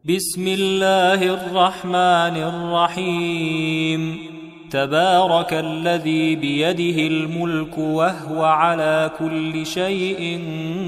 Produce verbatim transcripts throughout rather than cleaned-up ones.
بسم الله الرحمن الرحيم. تبارك الذي بيده الملك وهو على كل شيء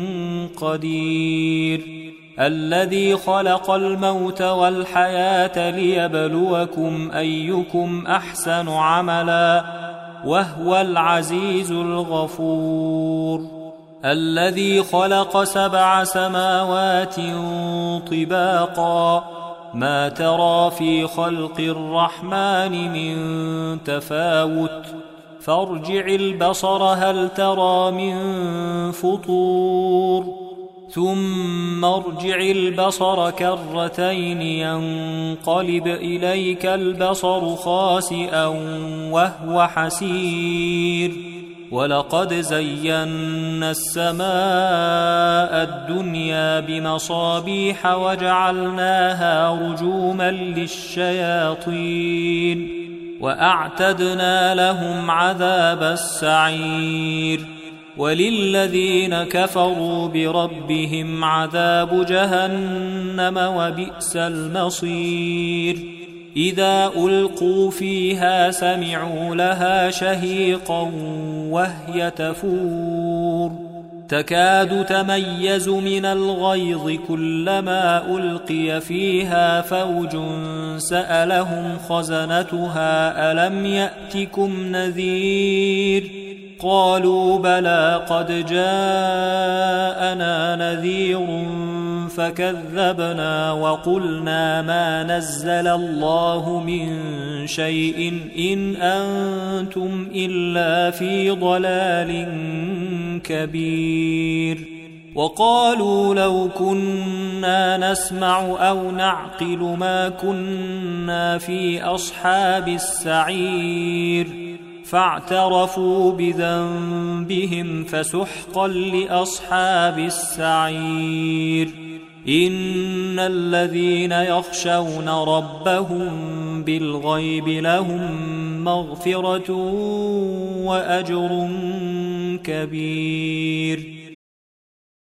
قدير، الذي خلق الموت والحياة ليبلوكم أيكم أحسن عملا وهو العزيز الغفور. الذي خلق سبع سماوات طباقا ما ترى في خلق الرحمن من تفاوت فارجع البصر هل ترى من فطور ثم ارجع البصر كرتين ينقلب إليك البصر خاسئا وهو حسير. ولقد زينا السماء الدنيا بمصابيح وجعلناها رجوما للشياطين وأعتدنا لهم عذاب السعير. وللذين كفروا بربهم عذاب جهنم وبئس المصير. إذا ألقوا فيها سمعوا لها شهيقا وهي تفور تكاد تميز من الغيظ كلما ألقي فيها فوج سألهم خزنتها ألم يأتكم نذير قالوا بلى قد جاءنا نذير فكذبنا وقلنا ما نزل الله من شيء إن أنتم إلا في ضلال كبير. وقالوا لو كنا نسمع أو نعقل ما كنا في أصحاب السعير فاعترفوا بذنبهم فسحقا لأصحاب السعير. إن الذين يخشون ربهم بالغيب لهم مغفرة وأجر كبير.